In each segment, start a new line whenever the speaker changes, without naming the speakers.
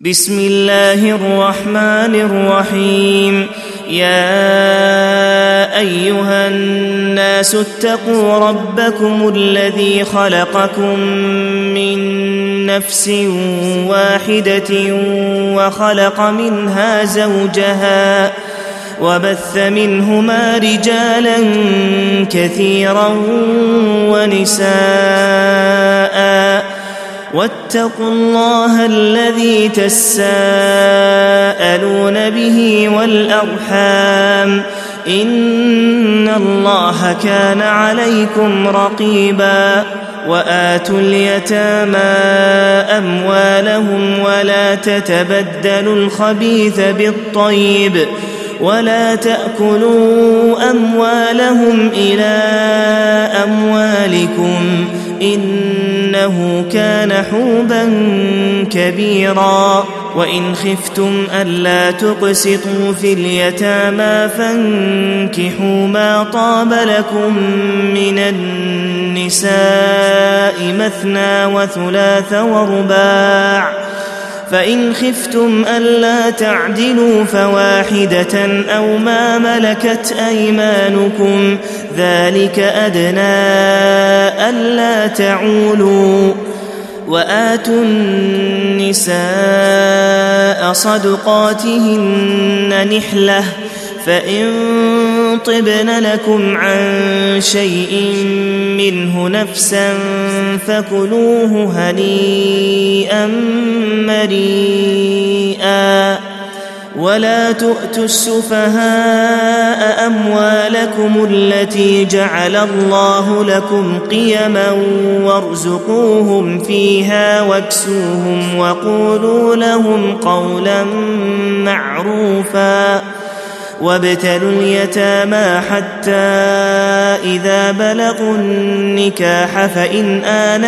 بسم الله الرحمن الرحيم. يا أيها الناس اتقوا ربكم الذي خلقكم من نفس واحدة وخلق منها زوجها وبث منهما رجالا كثيرا ونساء واتقوا الله الذي تساءلون به والأرحام إن الله كان عليكم رقيبا. وآتوا اليتامى أموالهم ولا تتبدلوا الخبيث بالطيب ولا تأكلوا أموالهم إلى أموالكم إنه كان حوبا كبيرا. وإن خفتم ألا تقسطوا في اليتامى فانكحوا ما طاب لكم من النساء مثنى وثلاث ورباع، فإن خفتم ألا تعدلوا فواحدة أو ما ملكت أيمانكم ذلك أدنى ألا تعولوا. وآتوا النساء صدقاتهن نحلة فإن طبن لكم عن شيء منه نفسا فكلوه هنيئا مريئا. ولا تؤتوا السفهاء أموالكم التي جعل الله لكم قيما وارزقوهم فيها واكسوهم وقولوا لهم قولا معروفا. وابتلوا اليتامى حتى إذا بلغوا النكاح فإن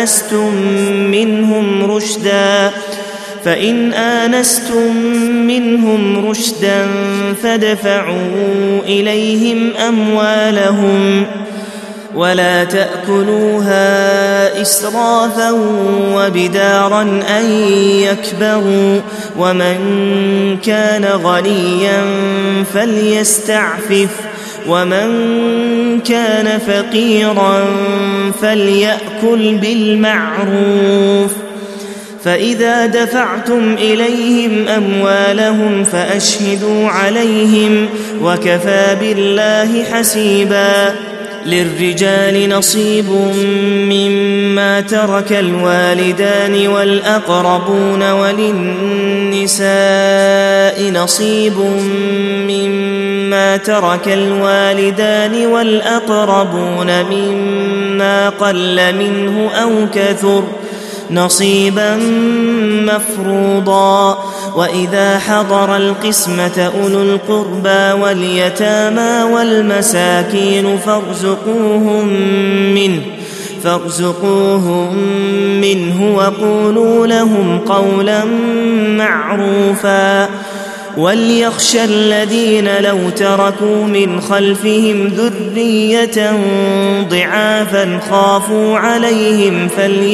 آنستم منهم رشدا فادفعوا إليهم أموالهم ولا تأكلوها إسرافا وبدارا أن يكبروا. ومن كان غنيا فليستعفف ومن كان فقيرا فليأكل بالمعروف. فإذا دفعتم إليهم أموالهم فأشهدوا عليهم وكفى بالله حسيبا. للرجال نصيب مما ترك الوالدان والأقربون وللنساء نصيب مما ترك الوالدان والأقربون مما قل منه أو كثر نصيبا مفروضا. وإذا حضر القسمة أولو القربى واليتامى والمساكين فارزقوهم منه وقولوا لهم قولا معروفا. وليخشى الذين لو تركوا من خلفهم ذرية ضعافا خافوا عليهم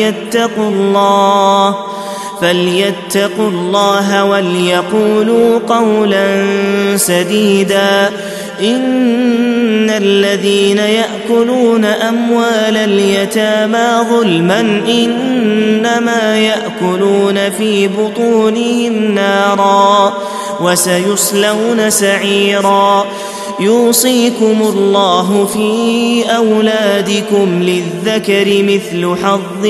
فليتقوا الله وليقولوا قولا سديدا. إن الذين يأكلون أموال اليتامى ظلما إنما يأكلون في بطونهم نارا وسيصلون سعيرا. يوصيكم الله في أولادكم للذكر مثل حظ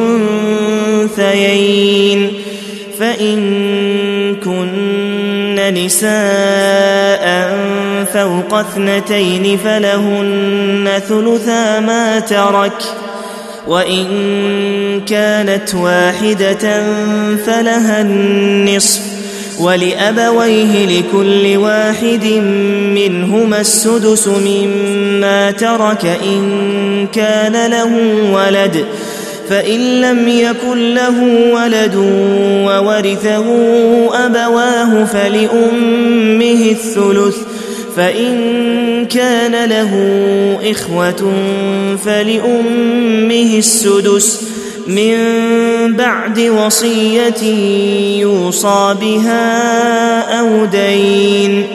الأنثيين. فإن كن نساء فوق 2 فلهن ثلثا ما ترك، وإن كانت واحدة فلها النصف، ولأبويه لكل واحد منهما السدس مما ترك إن كان له ولد، فإن لم يكن له ولد وورثه أبواه فلأمه الثلث، فإن كان له إخوة فلأمه السدس، من بعد وصية يوصى بها أو دين.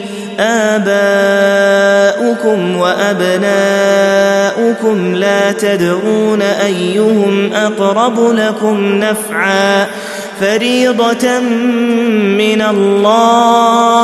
آباؤكم وأبناؤكم لا تدرون أيهم أقرب لكم نفعا فريضة من الله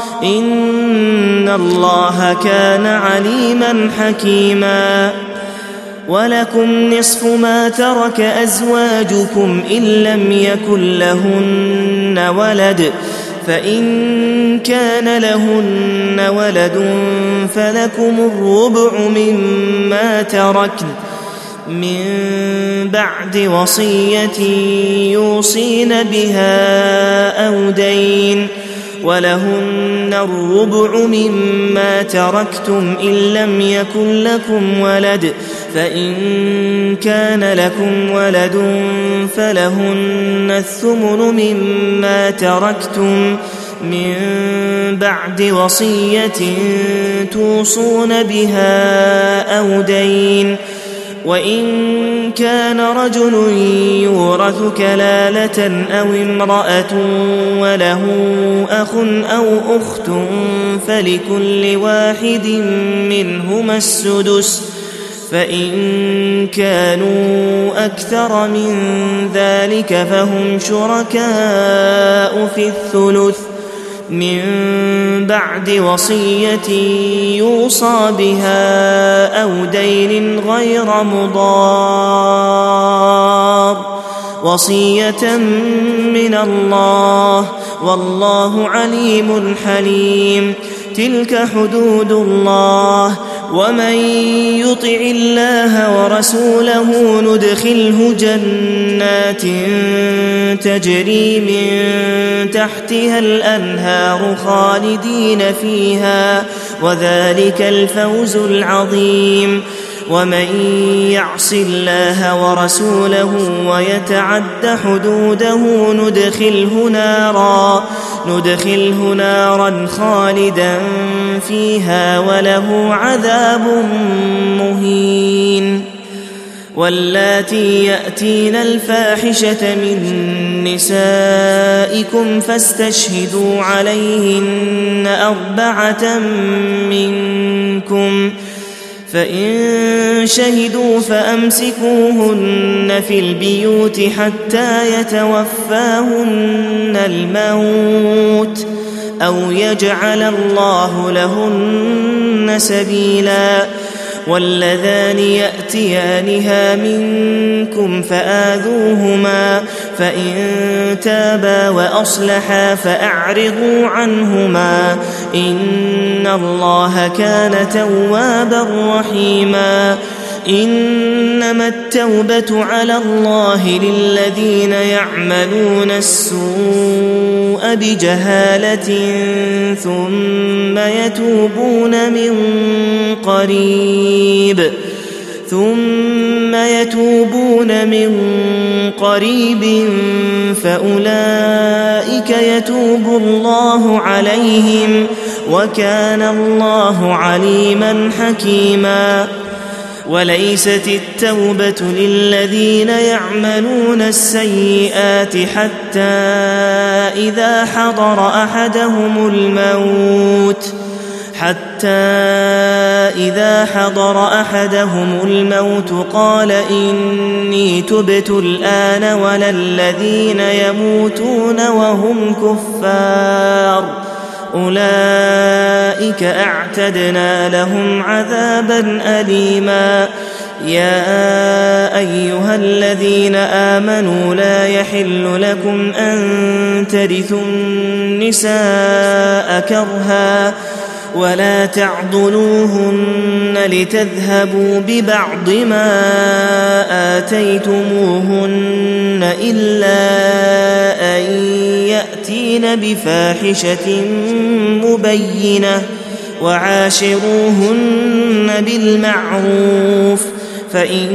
إن الله كان عليما حكيما. ولكم نصف ما ترك أزواجكم إن لم يكن لهن ولد فإن كان لهن ولد فلكم الربع مما تركن من بعد وصية يوصين بها أو دين. ولهن الربع مما تركتم إن لم يكن لكم ولد فإن كان لكم ولد فلهن الثمن مما تركتم من بعد وصية توصون بها أو دين. وإن كان رجل يورث كلالة أو امرأة وله أخ أو أخت فلكل واحد منهما السدس فإن كانوا أكثر من ذلك فهم شركاء في الثلث من بعد وصية يوصى بها أو دين غير مضار وصية من الله والله عليم حليم. تلك حدود الله ومن يطع الله ورسوله ندخله جنات تجري من تحتها الأنهار خالدين فيها وذلك الفوز العظيم. ومن يعص الله ورسوله ويتعد حدوده ندخله نارا خالدا فيها وله عذاب مهين. واللاتي يأتين الفاحشة من نسائكم فاستشهدوا عليهن 4 منكم فإن شهدوا فأمسكوهن في البيوت حتى يتوفاهن الموت أو يجعل الله لهن سبيلا. واللذان يأتيانها منكم فآذوهما فإن تابا وأصلحا فأعرضوا عنهما إن الله كان توابا رحيما. إنما التوبة على الله للذين يعملون السوء بجهالة ثم يتوبون من قريب فأولئك يتوب الله عليهم وكان الله عليما حكيما. وليست التوبة للذين يعملون السيئات حتى إذا حضر أحدهم الموت قال إني تبت الآن ولا الذين يموتون وهم كفار أولئك أعتدنا لهم عذابا أليما. يا أيها الذين آمنوا لا يحل لكم أن ترثوا النساء كرها ولا تعضلوهن لتذهبوا ببعض ما آتيتموهن إلا أن يأتين بفاحشة مبينة وعاشروهن بالمعروف فإن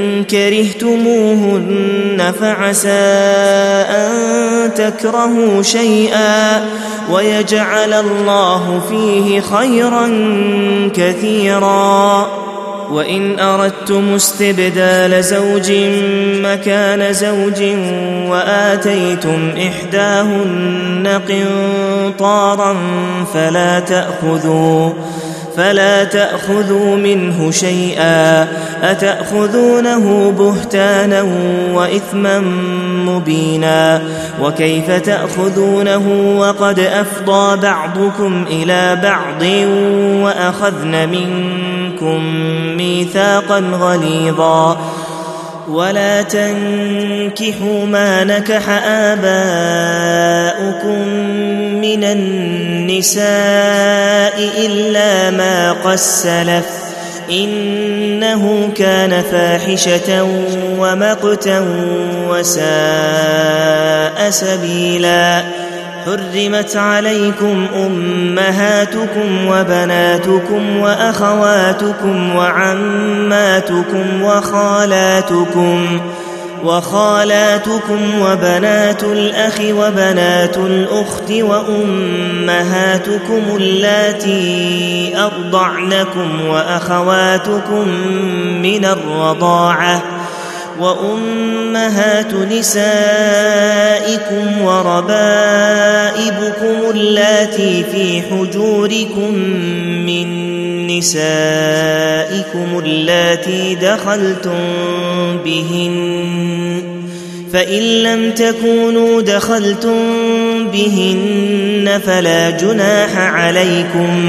كرهتموهن فعسى أن تكرهوا شيئا ويجعل الله فيه خيرا كثيرا. وإن أردتم استبدال زوج مكان زوج وآتيتم إحداهن قنطارا فلا تأخذوا منه شيئا أتأخذونه بهتانا وإثما مبينا وكيف تأخذونه وقد أفضى بعضكم إلى بعض وأخذن منكم ميثاقا غليظا ولا تنكحوا ما نكح آباؤكم من النساء إلا ما قد سلف إنه كان فاحشة ومقتا وساء سبيلا حرمت عليكم أمهاتكم وبناتكم وأخواتكم وعماتكم وخالاتكم وبنات الأخ وبنات الأخت وأمهاتكم اللاتي أرضعنكم وأخواتكم من الرضاعة وأمهات نسائكم وربائبكم اللاتي في حجوركم من نسائكم اللاتي دخلتم بهن فإن لم تكونوا دخلتم بهن فلا جناح عليكم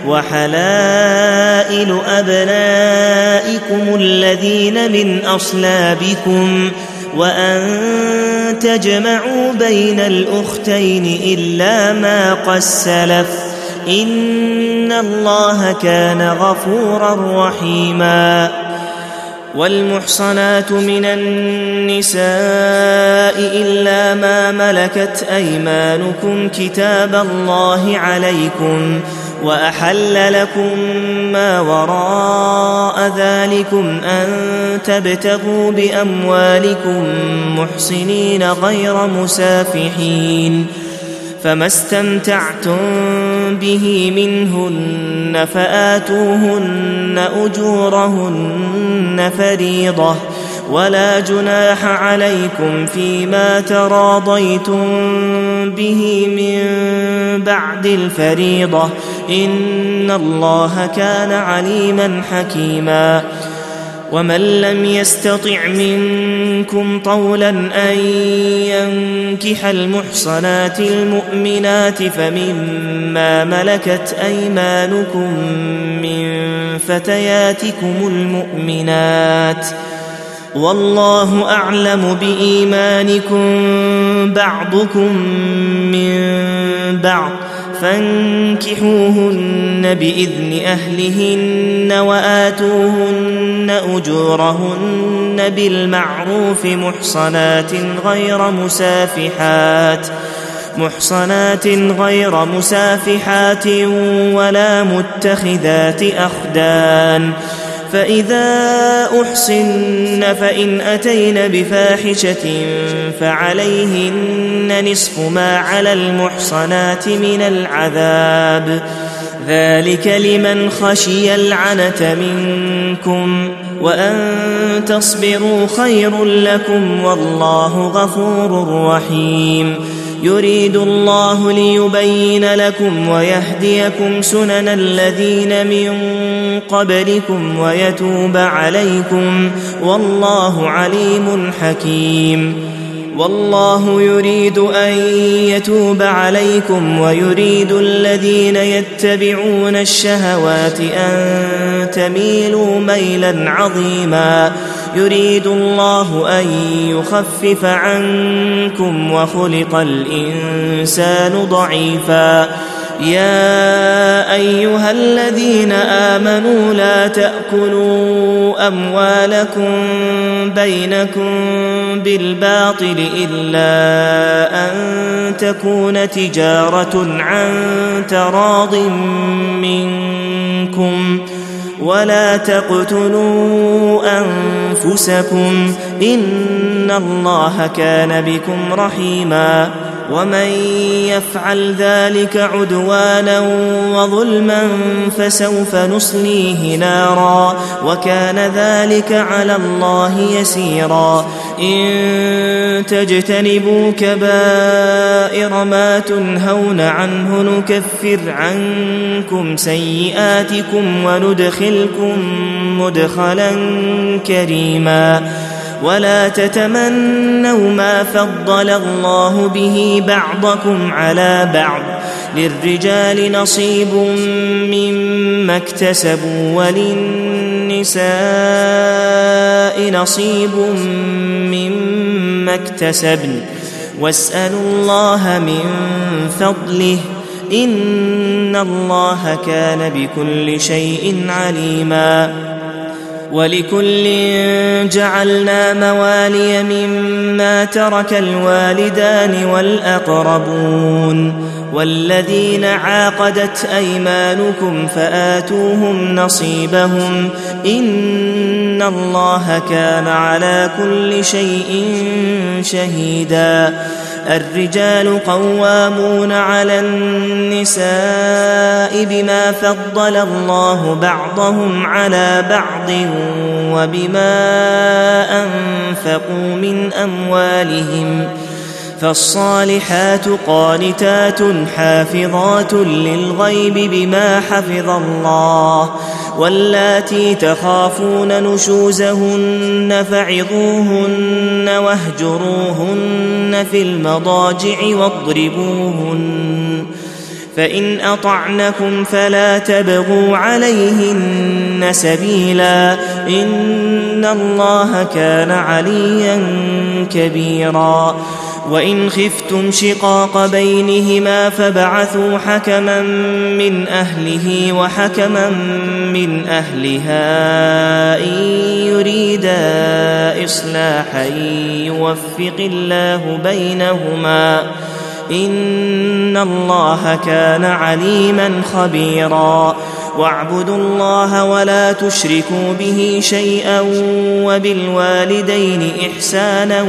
وحلائل أبنائكم الذين من أصلابكم وأن تجمعوا بين الأختين إلا ما قد سلف إن الله كان غفورا رحيما والمحصنات من النساء إلا ما ملكت أيمانكم كتاب الله عليكم وأحل لكم ما وراء ذلكم أن تبتغوا بأموالكم محصنين غير مسافحين فما استمتعتم به منهن فآتوهن أجورهن فريضة ولا جناح عليكم فيما تراضيتم به من بعد الفريضة إن الله كان عليما حكيما ومن لم يستطع منكم طولا أن ينكح المحصنات المؤمنات فمما ملكت أيمانكم من فتياتكم المؤمنات والله أعلم بإيمانكم بعضكم من بعض فانكحوهن بإذن أهلهن وآتوهن أجورهن بالمعروف محصنات غير مسافحات ولا متخذات أخدان فإذا أحصن فإن أتين بفاحشة فعليهن نصف ما على المحصنات من العذاب ذلك لمن خشي العنة منكم وأن تصبروا خير لكم والله غفور رحيم يريد الله ليبين لكم ويهديكم سنن الذين من قبلكم ويتوب عليكم والله عليم حكيم والله يريد أن يتوب عليكم ويريد الذين يتبعون الشهوات أن تميلوا ميلا عظيما يريد الله أن يخفف عنكم وخلق الإنسان ضعيفا يا أيها الذين آمنوا لا تأكلوا أموالكم بينكم بالباطل إلا أن تكون تجارة عن تراض منكم ولا تقتلوا أنفسكم إن الله كان بكم رحيما ومن يفعل ذلك عدوانا وظلما فسوف نصليه نارا وكان ذلك على الله يسيرا إن تجتنبوا كبائر ما تنهون عنه نكفر عنكم سيئاتكم وندخلكم مدخلا كريما ولا تتمنوا ما فضل الله به بعضكم على بعض للرجال نصيب مما اكتسبوا وللنساء نصيب مما اكتسبن واسألوا الله من فضله إن الله كان بكل شيء عليما ولكل جعلنا موالي مما ترك الوالدان والأقربون والذين عاقدت أيمانكم فآتوهم نصيبهم إن الله كان على كل شيء شهيدا الرجال قوامون على النساء بما فضل الله بعضهم على بعض وبما أنفقوا من أموالهم فالصالحات قانتات حافظات للغيب بما حفظ الله واللاتي تخافون نشوزهن فعظوهن واهجروهن في المضاجع واضربوهن فإن أطعنكم فلا تبغوا عليهن سبيلا إن الله كان عليا كبيرا وإن خفتم شقاق بينهما فبعثوا حكما من أهله وحكما من أهلها إن يريدا إصلاحا يوفق الله بينهما إن الله كان عليما خبيرا واعبدوا الله ولا تشركوا به شيئا وبالوالدين إحسانا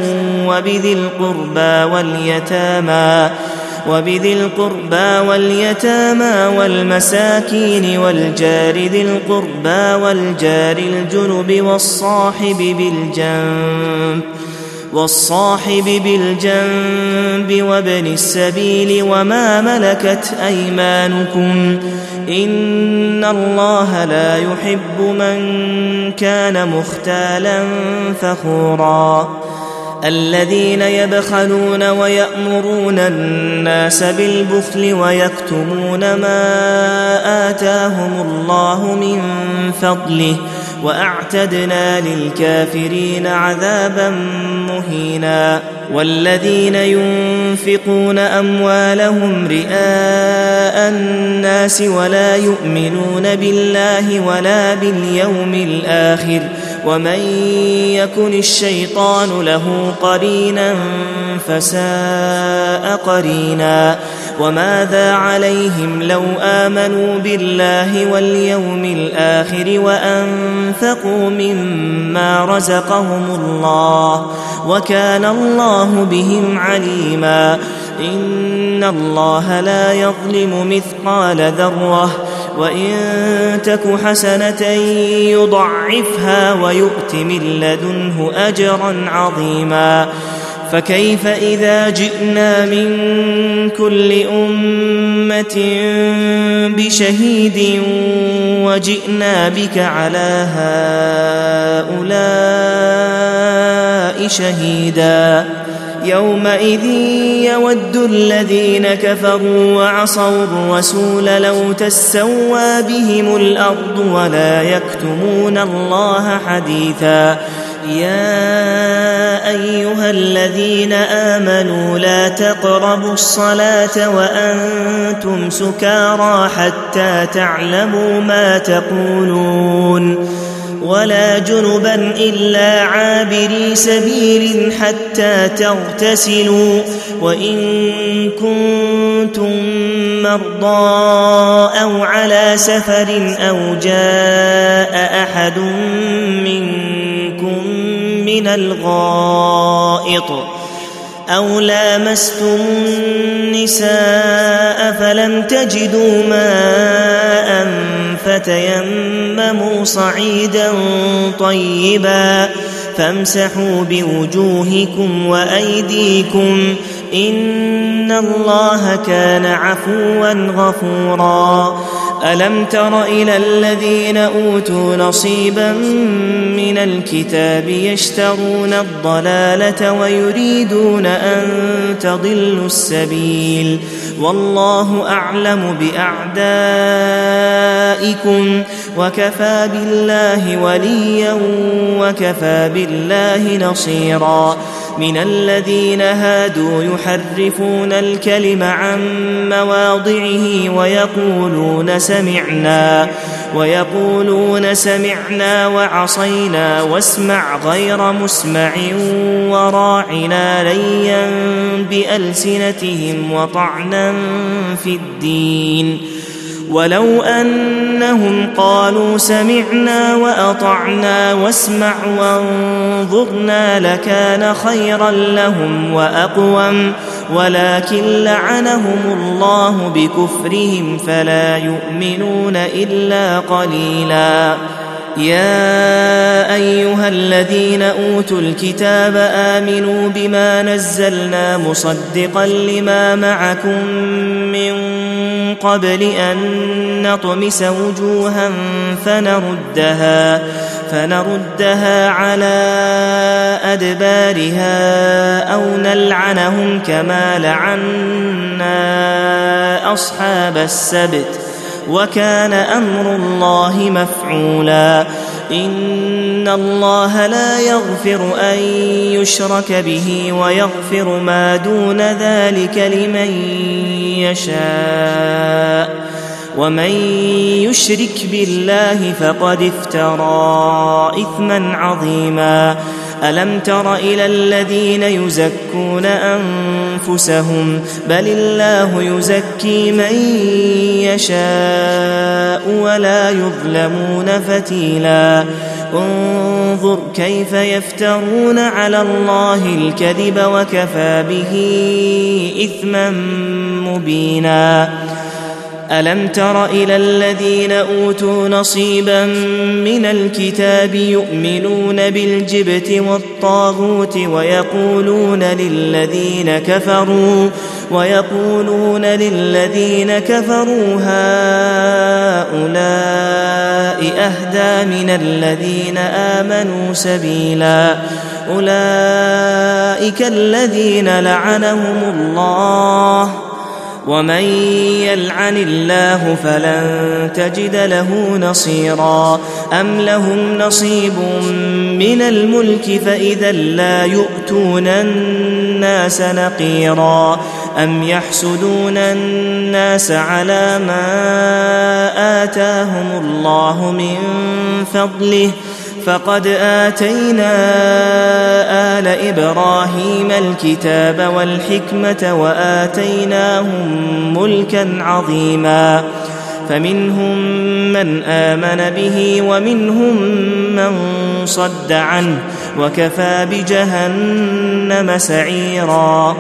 وبذي القربى واليتامى والمساكين والجار ذي القربى والجار الجنب والصاحب بالجنب وابن السبيل وما ملكت أيمانكم إن الله لا يحب من كان مختالا فخورا الذين يبخلون ويأمرون الناس بالبخل ويكتمون ما آتاهم الله من فضله وأعتدنا للكافرين عذابا مهينا والذين ينفقون أموالهم رئاء الناس ولا يؤمنون بالله ولا باليوم الآخر ومن يكن الشيطان له قرينا فساء قرينا وماذا عليهم لو آمنوا بالله واليوم الآخر وأنفقوا مما رزقهم الله وكان الله بهم عليما إن الله لا يظلم مثقال ذرة وإن تك حسنة يضعفها ويؤت من لدنه أجرا عظيما فكيف إذا جئنا من كل أمة بشهيد وجئنا بك على هؤلاء شهيدا يومئذ يود الذين كفروا وعصوا الرسول لو تسوى بهم الأرض ولا يكتمون الله حديثا يا أيها الذين آمنوا لا تقربوا الصلاة وأنتم سكارى حتى تعلموا ما تقولون ولا جنبا إلا عابري سبيل حتى تغتسلوا وإن كنتم مرضى أو على سفر أو جاء أحد منكم من الغائط أو لامستم النساء فلم تجدوا ماء فتيمموا صعيدا طيبا فامسحوا بوجوهكم وأيديكم إن الله كان عفوا غفورا. ألم تر إلى الذين أوتوا نصيبا من الكتاب يشترون الضلالة ويريدون أن تضلوا السبيل والله أعلم بأعدائكم وكفى بالله وليا وكفى بالله نصيرا. من الذين هادوا يحرفون الكلم عن مواضعه ويقولون سمعنا وعصينا واسمع غير مسمع وراعنا ليا بألسنتهم وطعنا في الدين ولو أنهم قالوا سمعنا وأطعنا واسمع وانظرنا لكان خيرا لهم وأقوم ولكن لعنهم الله بكفرهم فلا يؤمنون إلا قليلا. يا أيها الذين أوتوا الكتاب آمنوا بما نزلنا مصدقا لما معكم من قبل أن نطمس وجوها فنردها على أدبارها أو نلعنهم كما لعنا أصحاب السبت وكان أمر الله مفعولا. إن الله لا يغفر أن يشرك به ويغفر ما دون ذلك لمن يشاء ومن يشرك بالله فقد افترى إثما عظيما. ألم تر إلى الذين يزكون أنفسهم بل الله يزكي من يشاء ولا يظلمون فتيلا. انظر كيف يفترون على الله الكذب وكفى به إثما مبينا. ألم تر إلى الذين أوتوا نصيبا من الكتاب يؤمنون بالجبت والطاغوت ويقولون للذين كفروا هؤلاء أهدى من الذين آمنوا سبيلا. أولئك الذين لعنهم الله ومن يلعن الله فلن تجد له نصيرا. أم لهم نصيب من الملك فإذا لا يؤتون الناس نقيرا. أم يحسدون الناس على ما آتاهم الله من فضله فقد آتينا آل إبراهيم الكتاب والحكمة وآتيناهم ملكا عظيما. فمنهم من آمن به ومنهم من صد عنه وكفى بجهنم سعيرا.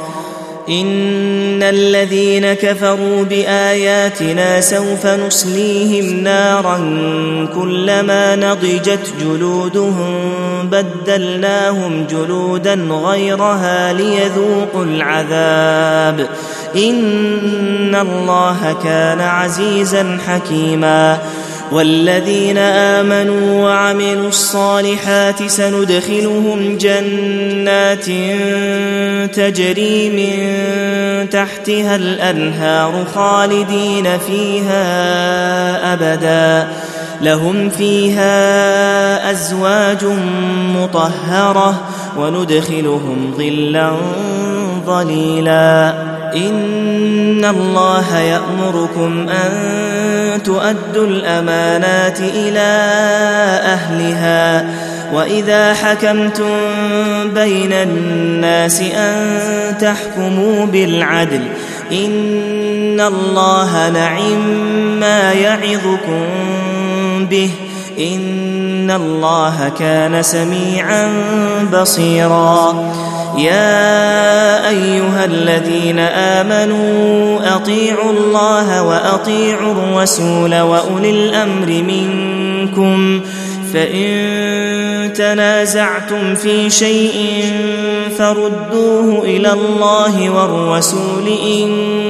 إن الذين كفروا بآياتنا سوف نصليهم نارا كلما نضجت جلودهم بدلناهم جلودا غيرها ليذوقوا العذاب إن الله كان عزيزا حكيما. والذين آمنوا وعملوا الصالحات سندخلهم جنات تجري من تحتها الأنهار خالدين فيها أبدا لهم فيها أزواج مطهرة وندخلهم ظلا ظليلا. إن الله يأمركم أن تؤدوا الأمانات إلى أهلها وإذا حكمتم بين الناس أن تحكموا بالعدل إن الله نعم يعظكم به إن الله كان سميعا بصيرا. يا أيها الذين آمنوا أطيعوا الله وأطيعوا الرسول وأولي الأمر منكم فإن تنازعتم في شيء فردوه إلى الله والرسول إن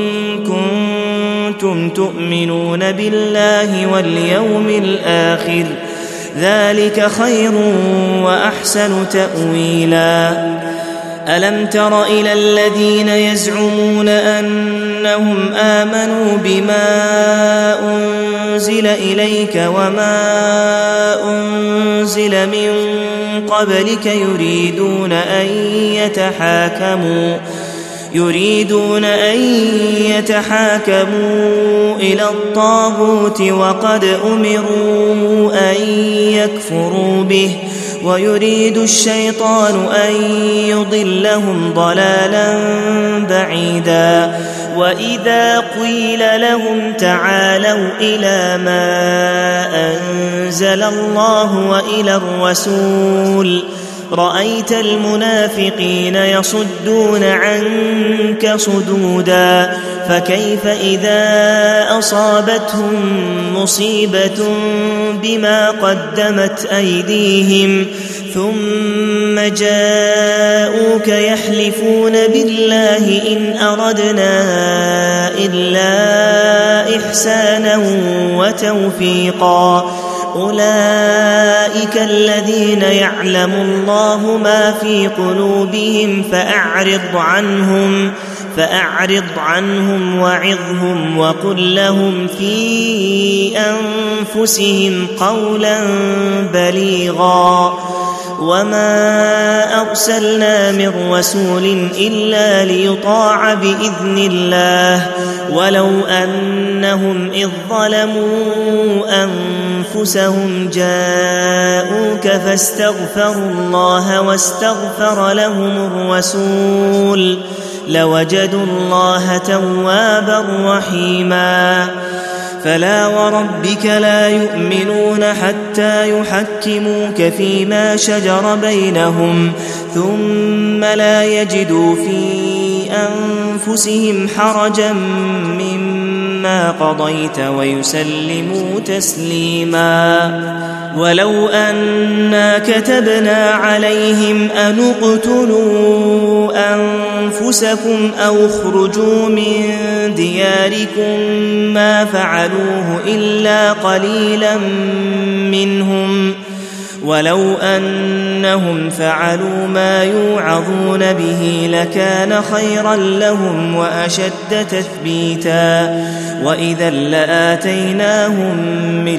كنتم تؤمنون بالله واليوم الآخر ذلك خير وأحسن تأويلا ألم تر إلى الذين يزعمون أنهم آمنوا بما أنزل إليك وما أنزل من قبلك يريدون أن يتحاكموا إلى الطاغوت وقد أمروا أن يكفروا به ويريد الشيطان أن يضلهم ضلالا بعيدا وإذا قيل لهم تعالوا إلى ما أنزل الله وإلى الرسول رأيت المنافقين يصدون عنك صدودا فكيف إذا أصابتهم مصيبة بما قدمت أيديهم ثم جاءوك يحلفون بالله إن أردنا إلا إحسانا وتوفيقا أولئك الذين يعلم الله ما في قلوبهم فأعرض عنهم وعظهم وقل لهم في أنفسهم قولا بليغا وما أرسلنا من رسول إلا ليطاع بإذن الله ولو أنهم إذ ظلموا أنفسهم جاءوك فاستغفروا الله واستغفر لهم الرسول لوجدوا الله توابا رحيما فلا وربك لا يؤمنون حتى يحكموك فيما شجر بينهم ثم لا يجدوا في أنفسهم حرجا مما قضيت ويسلموا تسليما ولو أنا كتبنا عليهم أن اقتلوا أنفسكم أو اخرجوا من دياركم ما فعلوه إلا قليلا منهم ولو أنهم فعلوا ما يوعظون به لكان خيرا لهم وأشد تثبيتا وإذا لآتيناهم من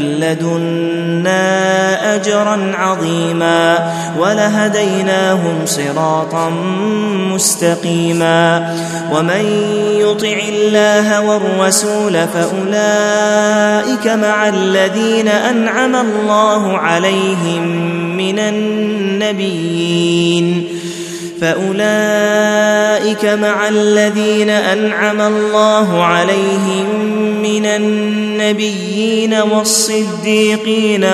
لدنا أجرا عظيما ولهديناهم صراطا مستقيما ومن يطع الله والرسول فأولئك مع الذين أنعم الله عليهم من النبيين والصديقين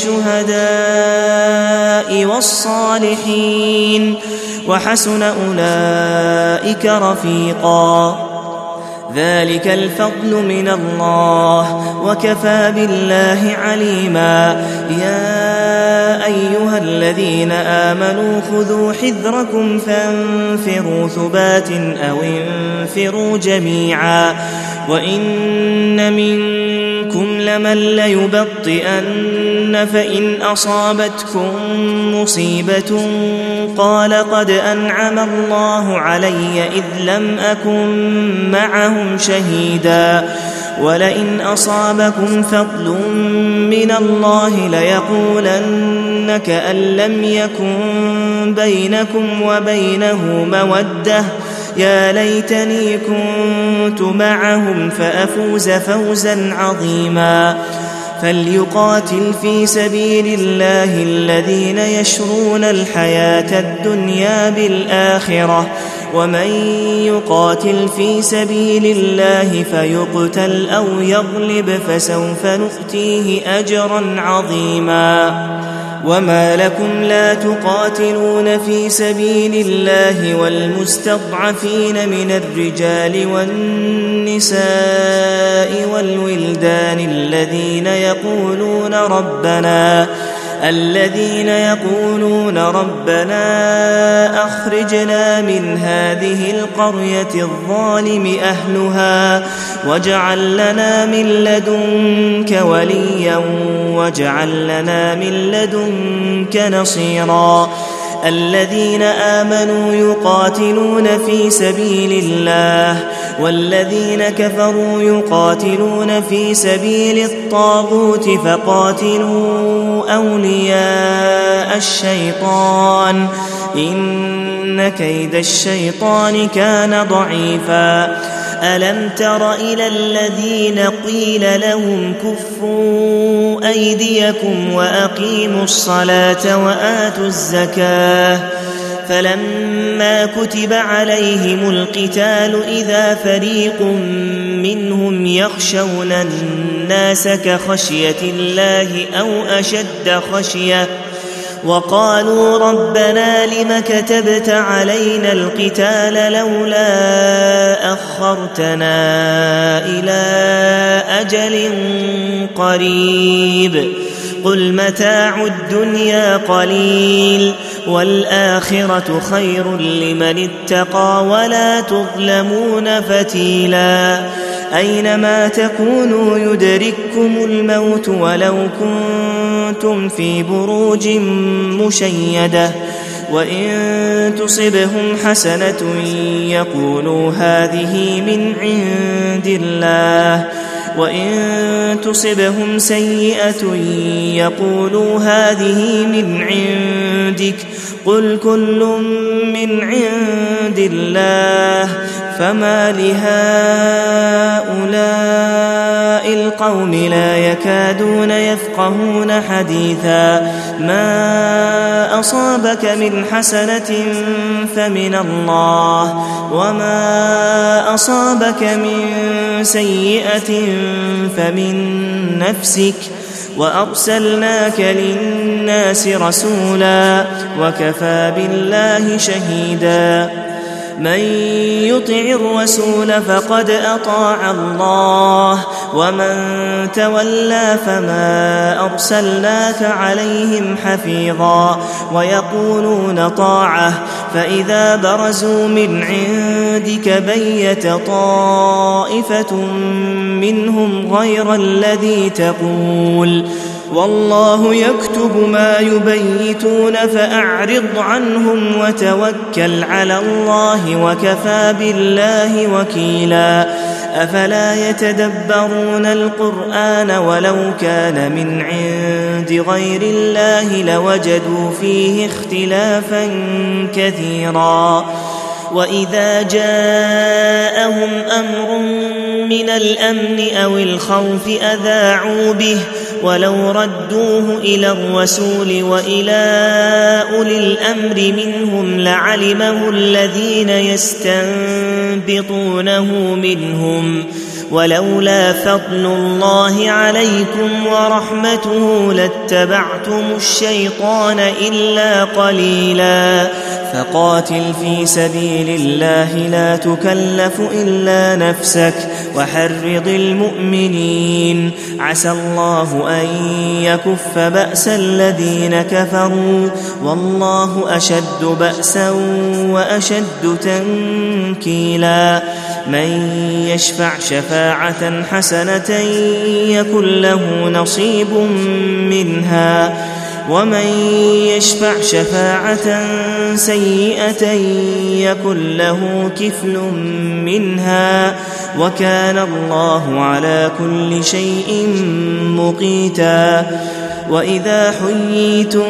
والشهداء والصالحين وحسن أولئك رفيقا ذلك الفضل من الله وكفى بالله عليما يا أيها الذين آمنوا خذوا حذركم فانفروا ثبات أو انفروا جميعا وإن منكم لمن ليبطئن فإن أصابتكم مصيبة قال قد أنعم الله علي إذ لم أكن معهم شهيدا ولئن أصابكم فضل من الله ليقولن كأن لم يكن بينكم وبينه مودة يا ليتني كنت معهم فأفوز فوزا عظيما فليقاتل في سبيل الله الذين يشرون الحياة الدنيا بالآخرة ومن يقاتل في سبيل الله فيقتل أو يغلب فسوف نؤتيه أجرا عظيما وما لكم لا تقاتلون في سبيل الله والمستضعفين من الرجال والنساء والولدان الذين يقولون ربنا أخرجنا من هذه القرية الظالم أهلها واجعل لنا من لدنك وليا واجعل لنا من لدنك نصيرا الذين آمنوا يقاتلون في سبيل الله والذين كفروا يقاتلون في سبيل الطاغوت فقاتلوا أولياء الشيطان إن كيد الشيطان كان ضعيفا ألم تر إلى الذين قيل لهم كفوا أيديكم وأقيموا الصلاة وآتوا الزكاة فلما كتب عليهم القتال إذا فريق منهم يخشون الناس كخشية الله أو أشد خشية وقالوا ربنا لم كتبت علينا القتال لولا أخرتنا إلى أجل قريب قل متاع الدنيا قليل والآخرة خير لمن اتقى ولا تظلمون فتيلا أينما تكونوا يدرككم الموت ولو كنتم في بروج مشيدة وإن تصبهم حسنة يقولوا هذه من عند الله وإن تصبهم سيئة يقولوا هذه من عندك قل كل من عند الله فما لهؤلاء القوم لا يكادون يفقهون حديثا ما أصابك من حسنة فمن الله وما أصابك من سيئة فمن نفسك وأرسلناك للناس رسولا وكفى بالله شهيدا من يطع الرسول فقد أطاع الله ومن تولى فما أرسلناك عليهم حفيظا ويقولون طاعة فإذا برزوا من عندك بيت طائفة منهم غير الذي تقول والله يكتب ما يبيتون فأعرض عنهم وتوكل على الله وكفى بالله وكيلا أفلا يتدبرون القرآن ولو كان من عند غير الله لوجدوا فيه اختلافا كثيرا وإذا جاءهم أمر من الأمن أو الخوف أذاعوا به ولو ردوه إلى الرسول وإلى أولي الأمر منهم لعلمه الذين يستنبطونه منهم ولولا فضل الله عليكم ورحمته لاتبعتم الشيطان إلا قليلا فقاتل في سبيل الله لا تكلف إلا نفسك وحرض المؤمنين عسى الله أن يكف بأس الذين كفروا والله أشد بأسا وأشد تنكيلا من يشفع شفاعة حسنة يكن له نصيب منها ومن يشفع شفاعة سيئة يكن له كفل منها وكان الله على كل شيء مقيتا وإذا حييتم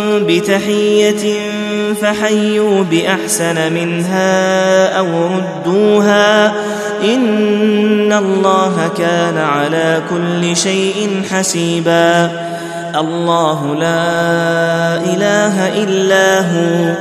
بتحية فحيوا بأحسن منها أو ردوها إن الله كان على كل شيء حسيبا الله لا إله إلا هو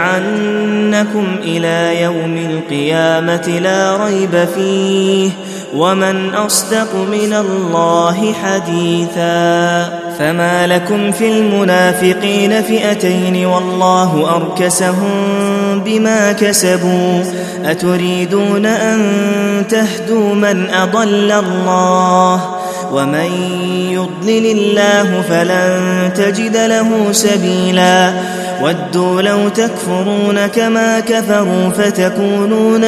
ليجمعنكم إلى يوم القيامة لا ريب فيه ومن أصدق من الله حديثا. فما لكم في المنافقين فئتين والله أركسهم بما كسبوا أتريدون أن تهدوا من أضل الله ومن يضلل الله فلن تجد له سبيلا. ودوا لو تكفرون كما كفروا فتكونون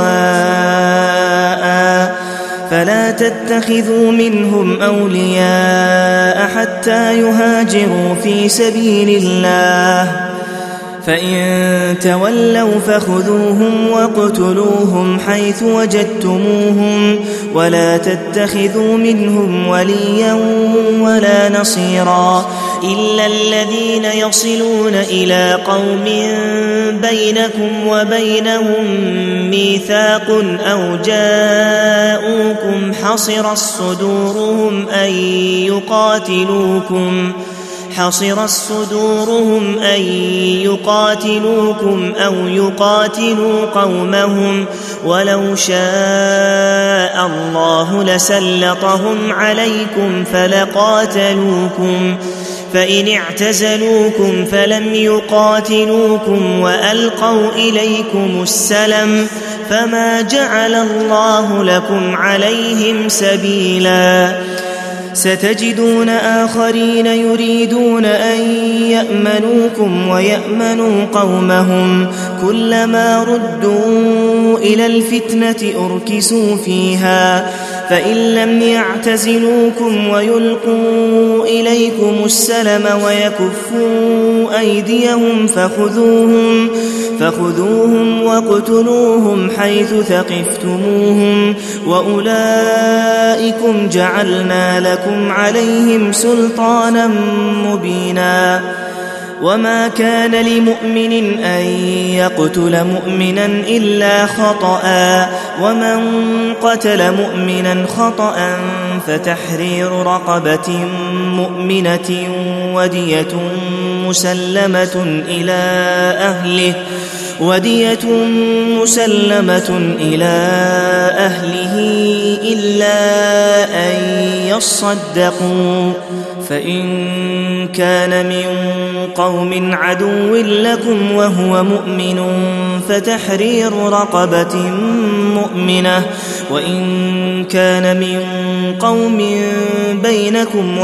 سواء فلا تتخذوا منهم أولياء حتى يهاجروا في سبيل الله فإن تولوا فخذوهم واقتلوهم حيث وجدتموهم ولا تتخذوا منهم وليا ولا نصيرا إلا الذين يصلون إلى قوم بينكم وبينهم ميثاق أو جاءوكم حصرت صدورهم أن يقاتلوكم أو يقاتلوا قومهم ولو شاء الله لسلطهم عليكم فلقاتلوكم فإن اعتزلوكم فلم يقاتلوكم وألقوا إليكم السلم فما جعل الله لكم عليهم سبيلا. ستجدون آخرين يريدون أن يأمنوكم ويأمنوا قومهم كلما ردوا إلى الفتنة أركسوا فيها فإن لم يعتزلوكم ويلقوا إليكم السلم ويكفوا أيديهم فخذوهم واقتلوهم حيث ثقفتموهم وأولئكم جعلنا لكم عليهم سلطانا مبينا. وما كان لمؤمن أن يقتل مؤمنا إلا خطأ ومن قتل مؤمنا خطأ فتحرير رقبة مؤمنة ودية مسلمة إلى أهله إلا أن يصدقوا فإن كان من قوم عدو لكم وهو مؤمن فتحرير رقبة مؤمنة وإن كان من قوم بينكم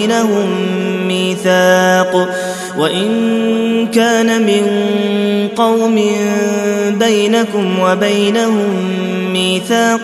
وبينهم ميثاق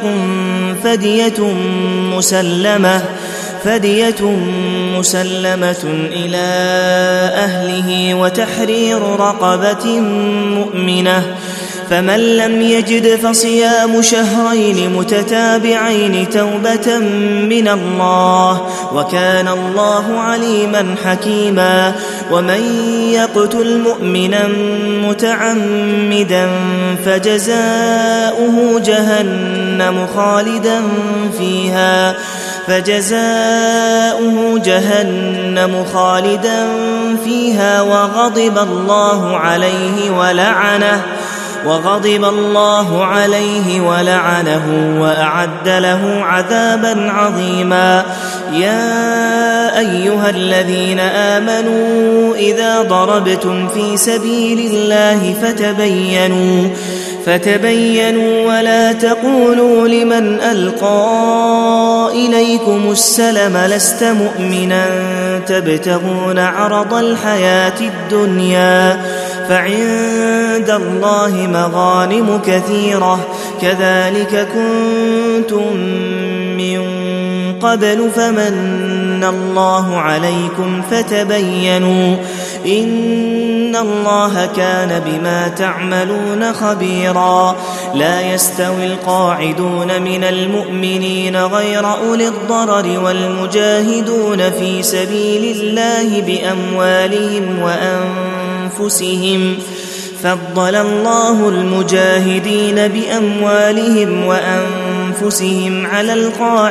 فدية مسلمة إلى أهله وتحرير رقبة مؤمنة فمن لم يجد فصيام شهرين متتابعين توبة من الله وكان الله عليما حكيما. ومن يقتل مؤمنا متعمدا فجزاؤه جهنم خالدا فيها وغضب الله عليه ولعنه وأعد له عذابا عظيما. يا أيها الذين آمنوا إذا ضربتم في سبيل الله فتبينوا ولا تقولوا لمن ألقى إليكم السلم لست مؤمنا تبتغون عرض الحياة الدنيا فعند الله مغانم كثيرة كذلك كنتم من قبل فمن الله عليكم فتبينوا إن الله كان بما تعملون خبيرا. لا يستوي القاعدون من المؤمنين غير أولي الضرر والمجاهدون في سبيل الله بأموالهم وأنفسهم فضل الله المجاهدين بأموالهم وأنفسهم على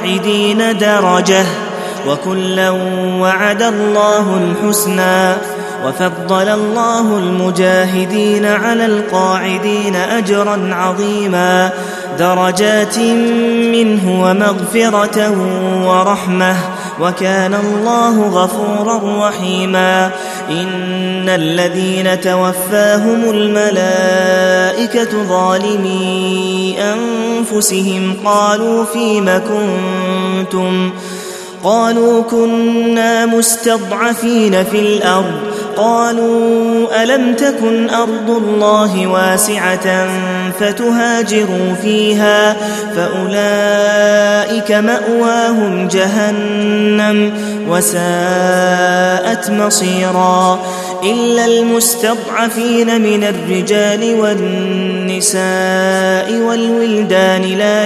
القاعدين درجة وكلا وعد الله الحسنى وفضل الله المجاهدين على القاعدين أجرا عظيما درجات منه ومغفرة ورحمة وكان الله غفورا رحيما إن الذين توفاهم الملائكة ظالمي أنفسهم قالوا فيم كنتم قالوا كنا مستضعفين في الأرض قالوا ألم تكن أرض الله واسعة فتهاجروا فيها فأولئك مأواهم جهنم وساءت مصيرا إلا المستضعفين من الرجال والنساء والولدان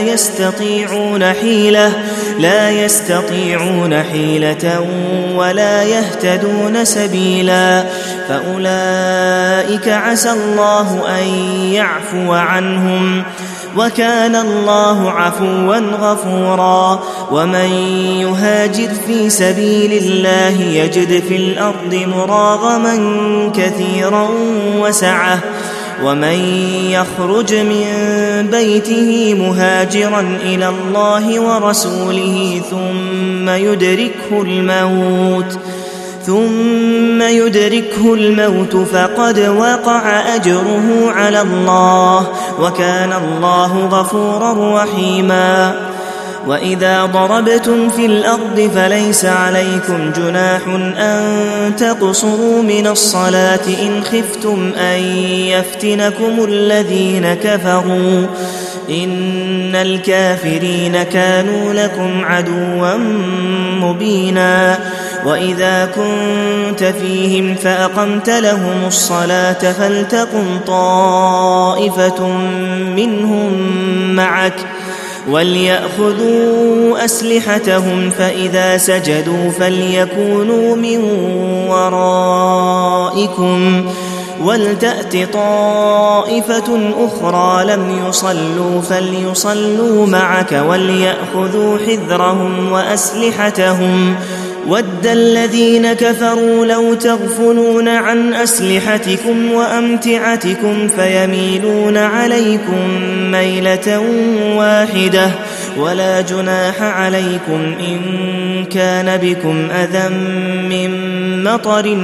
لا يستطيعون حيلة ولا يهتدون سبيلا فأولئك عسى الله أن يعفو عنهم وكان الله عفوا غفورا ومن يهاجر في سبيل الله يجد في الأرض مراغما كثيرا وسعة ومن يخرج من بيته مهاجرا إلى الله ورسوله ثم يدركه الموت فقد وقع أجره على الله وكان الله غفورا رحيما وإذا ضربتم في الأرض فليس عليكم جناح أن تقصروا من الصلاة إن خفتم أن يفتنكم الذين كفروا إن الكافرين كانوا لكم عدوا مبينا وإذا كنت فيهم فأقمت لهم الصلاة فلتقم طائفة منهم معك وليأخذوا أسلحتهم فإذا سجدوا فليكونوا من ورائكم ولتأت طائفة أخرى لم يصلوا فليصلوا معك وليأخذوا حذرهم وأسلحتهم ود الذين كفروا لو تغفلون عن أسلحتكم وأمتعتكم فيميلون عليكم ميلة واحدة ولا جناح عليكم إن كان بكم أذى من مطر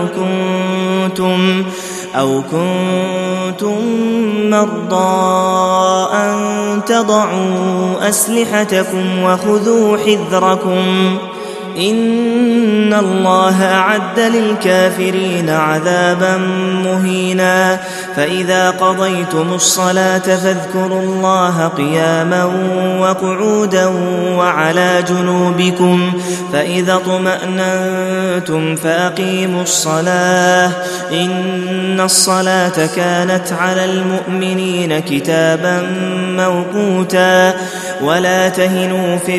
أو كنتم مرضى أن تضعوا أسلحتكم وخذوا حذركم إن الله أعد للكافرين عذابا مهينا فإذا قضيتم الصلاة فاذكروا الله قياما وقعودا وعلى جنوبكم فإذا اطمأننتم فأقيموا الصلاة إن الصلاة كانت على المؤمنين كتابا موقوتا ولا تهنوا في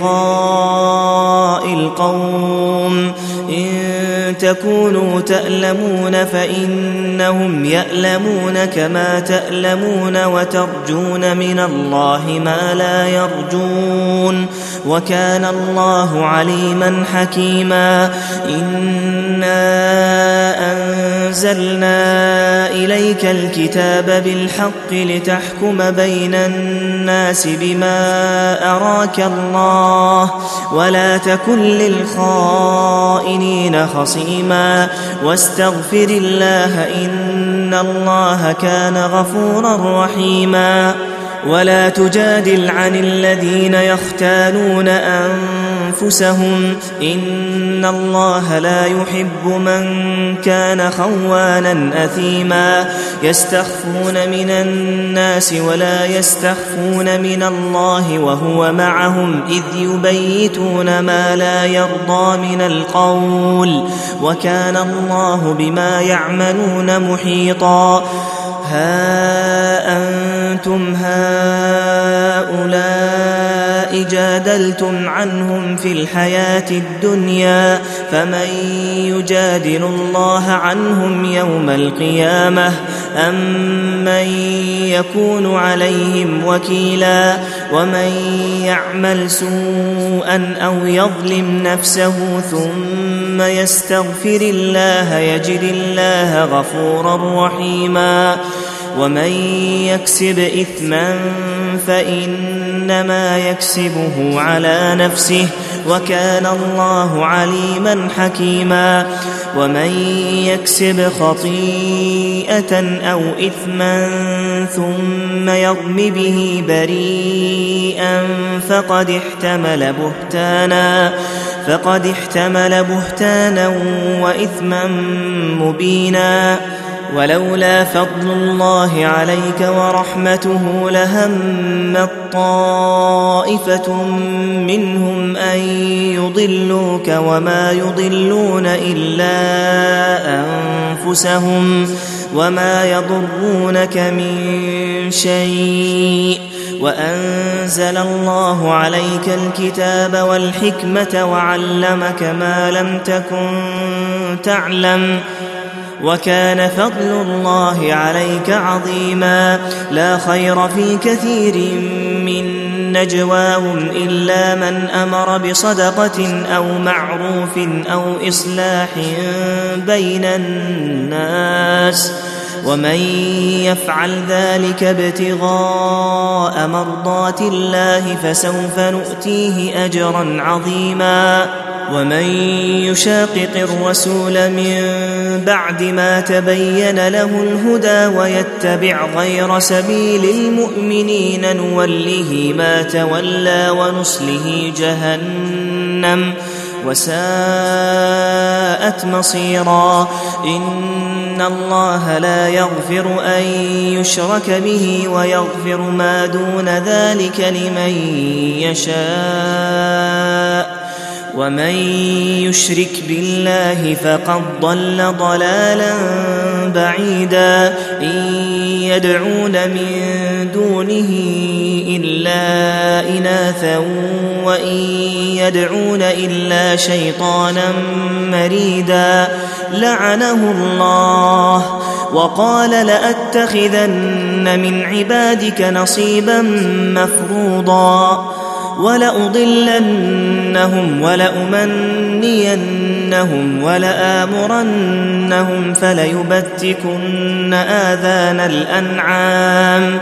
ابتغاء القوم إن تكونوا تألمون فإنهم يألمون كما تألمون وترجون من الله ما لا يرجون وكان الله عليما حكيما إنا أنزلنا إليك الكتاب بالحق لتحكم بين الناس بما أراك الله ولا تكن للخائنين خصيما واستغفر الله إن الله كان غفورا رحيما ولا تجادل عن الذين يختانون أنفسهم إن الله لا يحب من كان خوانا أثيما يستخفون من الناس ولا يستخفون من الله وهو معهم إذ يبيتون ما لا يرضى من القول وكان الله بما يعملون محيطا ها أنتم هؤلاء جادلتم عنهم في الحياة الدنيا فمن يجادل الله عنهم يوم القيامة أم من يكون عليهم وكيلا ومن يعمل سوءا أو يظلم نفسه ثم يستغفر الله يجد الله غفورا رحيما ومن يكسب إثما فإنما يكسبه على نفسه وكان الله عليما حكيما ومن يكسب خطيئة أو إثما ثم يرم به بريئا فقد احتمل بهتانا وإثما مبينا ولولا فضل الله عليك ورحمته لهمت طائفة منهم أن يضلوك وما يضلون إلا أنفسهم وما يضرونك من شيء وأنزل الله عليك الكتاب والحكمة وعلمك ما لم تكن تعلم وكان فضل الله عليك عظيما لا خير في كثير من نجواهم إلا من أمر بصدقة أو معروف أو إصلاح بين الناس ومن يفعل ذلك ابتغاء مرضات الله فسوف نؤتيه أجرا عظيما ومن يشاقق الرسول من بعد ما تبين له الهدى ويتبع غير سبيل المؤمنين نوله ما تولى ونصله جهنم وساءت مصيرا إن الله لا يغفر أن يشرك به ويغفر ما دون ذلك لمن يشاء ومن يشرك بالله فقد ضل ضلالا بعيدا إن يدعون من دونه إلا إناثا وإن يدعون إلا شيطانا مريدا لعنه الله وقال لأتخذن من عبادك نصيبا مفروضا ولأضلنهم ولأمنينهم ولآمرنهم فليبتكن آذان الأنعام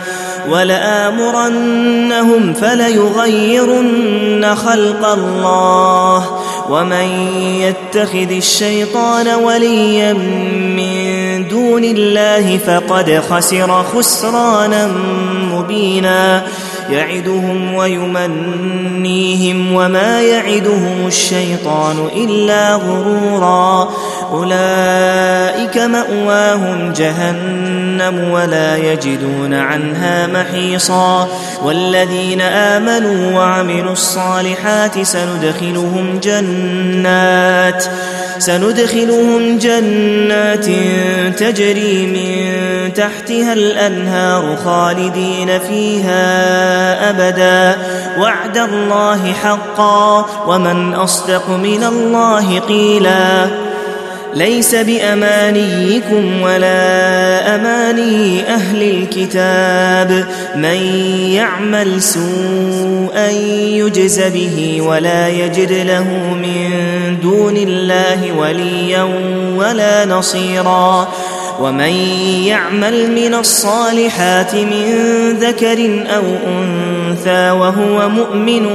ولآمرنهم فليغيرن خلق الله ومن يتخذ الشيطان وليا من دون الله فقد خسر خسرانا مبينا يعدهم ويمنيهم وما يعدهم الشيطان إلا غرورا أولئك مأواهم جهنم ولا يجدون عنها محيصا والذين آمنوا وعملوا الصالحات سندخلهم جنات تجري من تحتها الأنهار خالدين فيها أبدا وعد الله حقا ومن أصدق من الله قيلا ليس بأمانيكم ولا أماني أهل الكتاب من يعمل سوءا يجز به ولا يجد له من دون الله وليا ولا نصيرا ومن يعمل من الصالحات من ذكر أو أنثى وهو مؤمن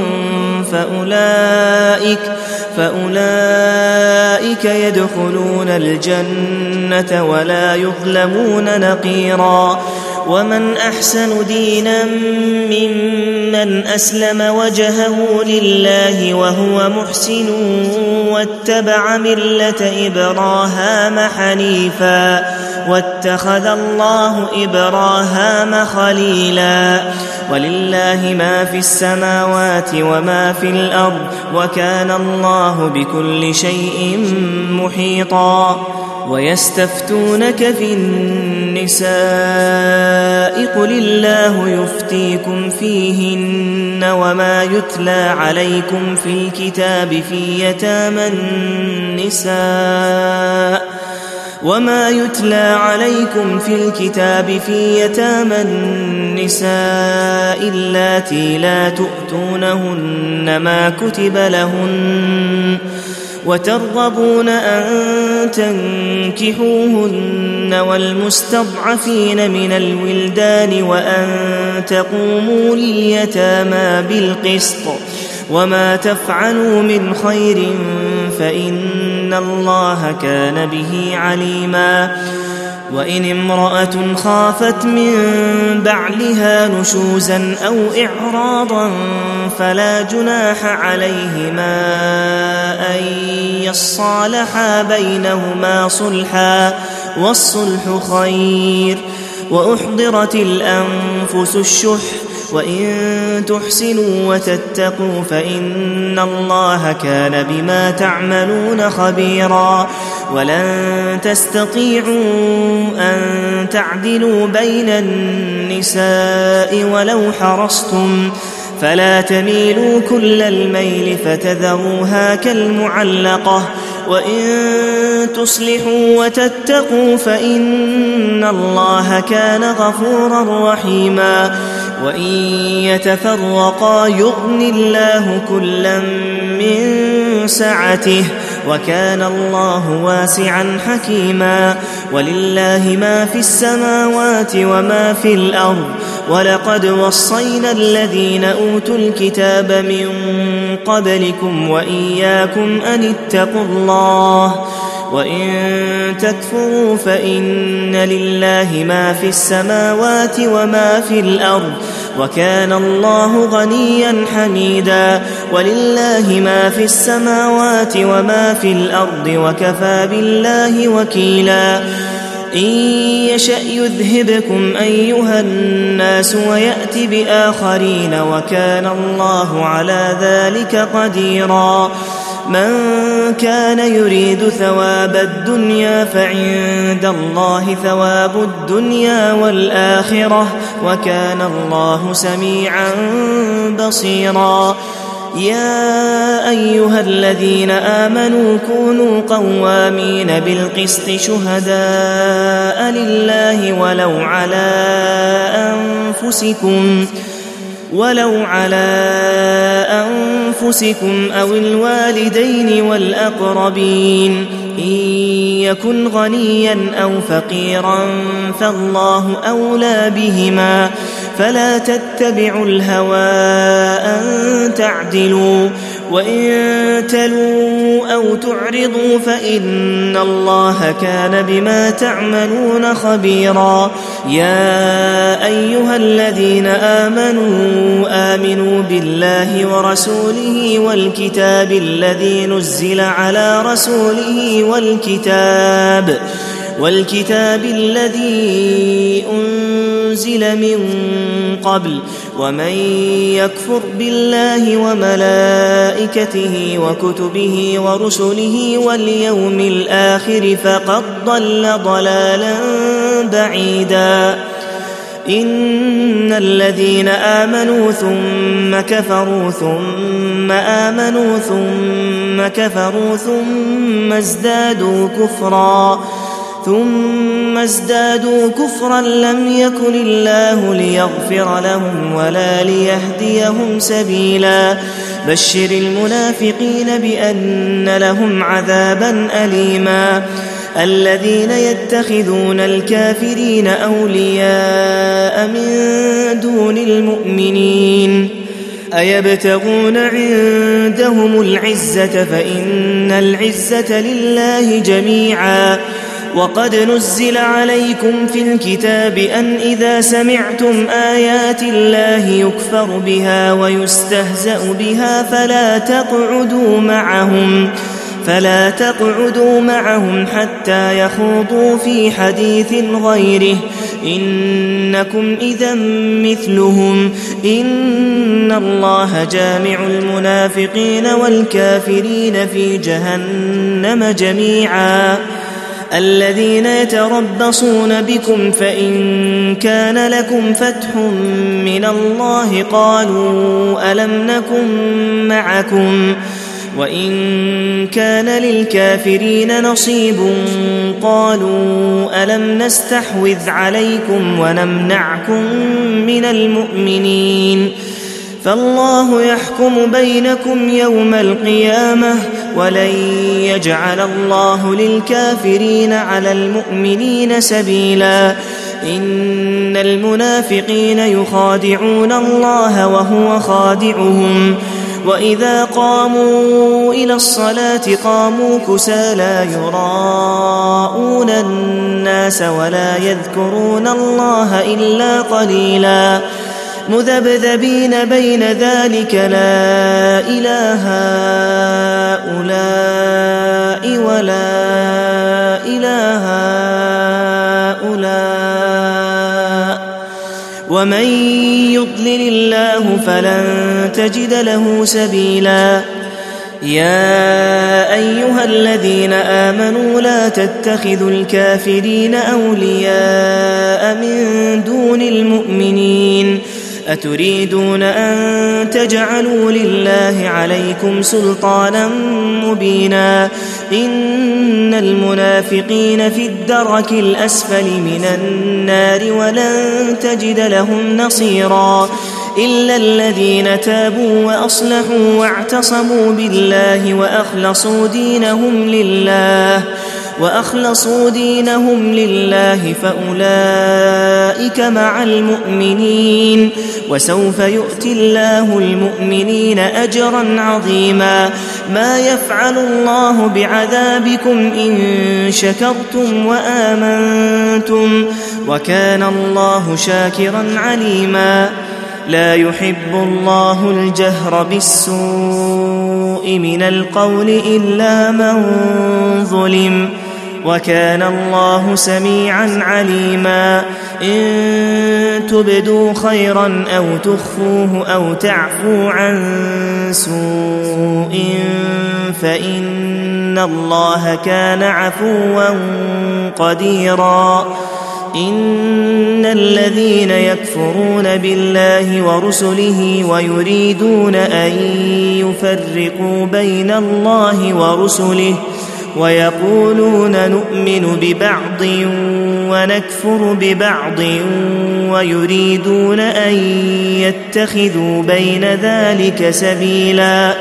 فأولئك يدخلون الجنة ولا يظلمون نقيرا ومن أحسن دينا ممن أسلم وجهه لله وهو محسن واتبع ملة إبراهام حنيفا واتخذ الله إبراهام خليلا ولله ما في السماوات وما في الأرض وكان الله بكل شيء محيطا ويستفتونك في النساء قل الله يفتيكم فيهن وما يتلى عليكم في الكتاب في يتامى النساء النساء اللاتي لا تؤتونهن ما كتب لهن وترغبون أن تنكحوهن والمستضعفين من الولدان وأن تقوموا لليتامى بالقسط وما تفعلوا من خير فإن الله كان به عليما. وإن امرأة خافت من بعلها نشوزا أو إعراضا فلا جناح عليهما أن يصالحا بينهما صلحا والصلح خير. وأحضرت الأنفس الشح وإن تحسنوا وتتقوا فإن الله كان بما تعملون خبيرا. ولن تستطيعوا أن تعدلوا بين النساء ولو حرصتم فلا تميلوا كل الميل فتذروها كالمعلقة وإن تصلحوا وتتقوا فإن الله كان غفورا رحيما. وإن يتفرقا يغن الله كلا من سعته وكان الله واسعا حكيما. ولله ما في السماوات وما في الأرض ولقد وصينا الذين أوتوا الكتاب من قبلكم وإياكم أن اتقوا الله وإن تكفروا فإن لله ما في السماوات وما في الأرض وكان الله غنيا حميدا. ولله ما في السماوات وما في الأرض وكفى بالله وكيلا. إن يشأ يذهبكم أيها الناس ويأت بآخرين وكان الله على ذلك قديرا. من كان يريد ثواب الدنيا فعند الله ثواب الدنيا والآخرة وكان الله سميعا بصيرا. يا أيها الذين آمنوا كونوا قوامين بالقسط شهداء لله ولو على أنفسكم أو الوالدين والأقربين إن يكن غنيا أو فقيرا فالله أولى بهما فلا تتبعوا الهوى أن تعدلوا وإن تلوا أو تعرضوا فإن الله كان بما تعملون خبيرا. يا أيها الذين آمنوا بالله ورسوله والكتاب الذي نزل على رسوله والكتاب الذي أنزل من قبل ومن يكفر بالله وملائكته وكتبه ورسله واليوم الآخر فقد ضل ضلالا بعيدا. إن الذين آمنوا ثم كفروا ثم آمنوا ثم كفروا ثم ازدادوا كفرا لم يكن الله ليغفر لهم ولا ليهديهم سبيلا. بشر المنافقين بأن لهم عذابا أليما. الذين يتخذون الكافرين أولياء من دون المؤمنين أيبتغون عندهم العزة فإن العزة لله جميعا. وقد نزل عليكم في الكتاب أن إذا سمعتم آيات الله يكفر بها ويستهزأ بها فلا تقعدوا معهم حتى يخوضوا في حديث غيره إنكم إذا مثلهم إن الله جامع المنافقين والكافرين في جهنم جميعا. الذين يتربصون بكم فإن كان لكم فتح من الله قالوا ألم نكن معكم وإن كان للكافرين نصيب قالوا ألم نستحوذ عليكم ونمنعكم من المؤمنين فالله يحكم بينكم يوم القيامة ولن يجعل الله للكافرين على المؤمنين سبيلا إن المنافقين يخادعون الله وهو خادعهم وإذا قاموا إلى الصلاة قاموا كسالى يراءون الناس ولا يذكرون الله إلا قليلا مذبذبين بين ذلك لا إله هؤلاء ولا إله هؤلاء ومن يضلل الله فلن تجد له سبيلا يا أيها الذين آمنوا لا تتخذوا الكافرين أولياء من دون المؤمنين أتريدون أن تجعلوا لله عليكم سلطانا مبينا إن المنافقين في الدرك الأسفل من النار ولن تجد لهم نصيرا إلا الذين تابوا وأصلحوا واعتصموا بالله وأخلصوا دينهم لله فأولئك مع المؤمنين وسوف يؤتي الله المؤمنين أجرا عظيما ما يفعل الله بعذابكم إن شكرتم وآمنتم وكان الله شاكرا عليما لا يحب الله الجهر بالسوء من القول إلا من ظلم وكان الله سميعا عليما إن تبدوا خيرا أو تخفوه أو تعفو عن سوء فإن الله كان عفوا قديرا إن الذين يكفرون بالله ورسله ويريدون أن يفرقوا بين الله ورسله ويقولون نؤمن ببعض ونكفر ببعض ويريدون أن يتخذوا بين ذلك سبيلا